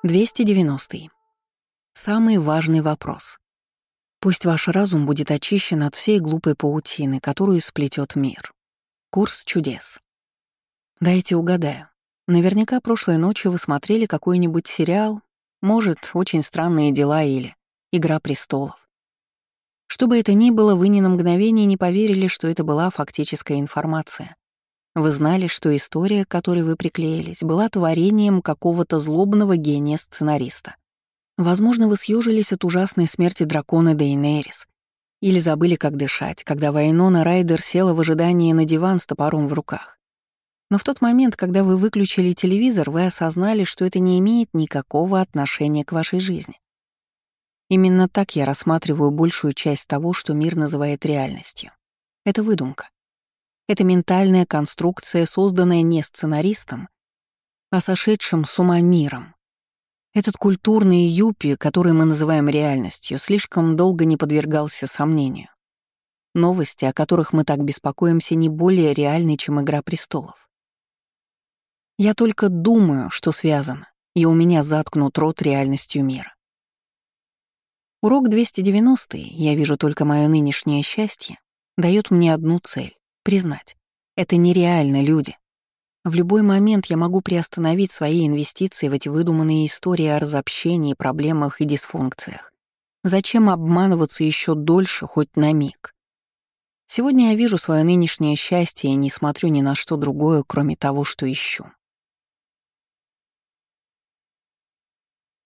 290. Самый важный вопрос. Пусть ваш разум будет очищен от всей глупой паутины, которую сплетет мир. Курс чудес. Дайте угадаю. Наверняка прошлой ночью вы смотрели какой-нибудь сериал, может, «Очень странные дела» или «Игра престолов». Что бы это ни было, вы ни на мгновение не поверили, что это была фактическая информация. Вы знали, что история, к которой вы приклеились, была творением какого-то злобного гения-сценариста. Возможно, вы съежились от ужасной смерти дракона Дейенерис или забыли, как дышать, когда Вайнона Райдер села в ожидании на диван с топором в руках. Но в тот момент, когда вы выключили телевизор, вы осознали, что это не имеет никакого отношения к вашей жизни. Именно так я рассматриваю большую часть того, что мир называет реальностью. Это выдумка. Это ментальная конструкция, созданная не сценаристом, а сошедшим с ума миром. Этот культурный юппи, который мы называем реальностью, слишком долго не подвергался сомнению. Новости, о которых мы так беспокоимся, не более реальны, чем «Игра престолов». Я только думаю, что связано, и у меня заткнут рот реальностью мира. Урок 290, я вижу только мое нынешнее счастье, дает мне одну цель — признать. Это нереально, люди. В любой момент я могу приостановить свои инвестиции в эти выдуманные истории о разобщении, проблемах и дисфункциях. Зачем обманываться еще дольше, хоть на миг? Сегодня я вижу свое нынешнее счастье и не смотрю ни на что другое, кроме того, что ищу.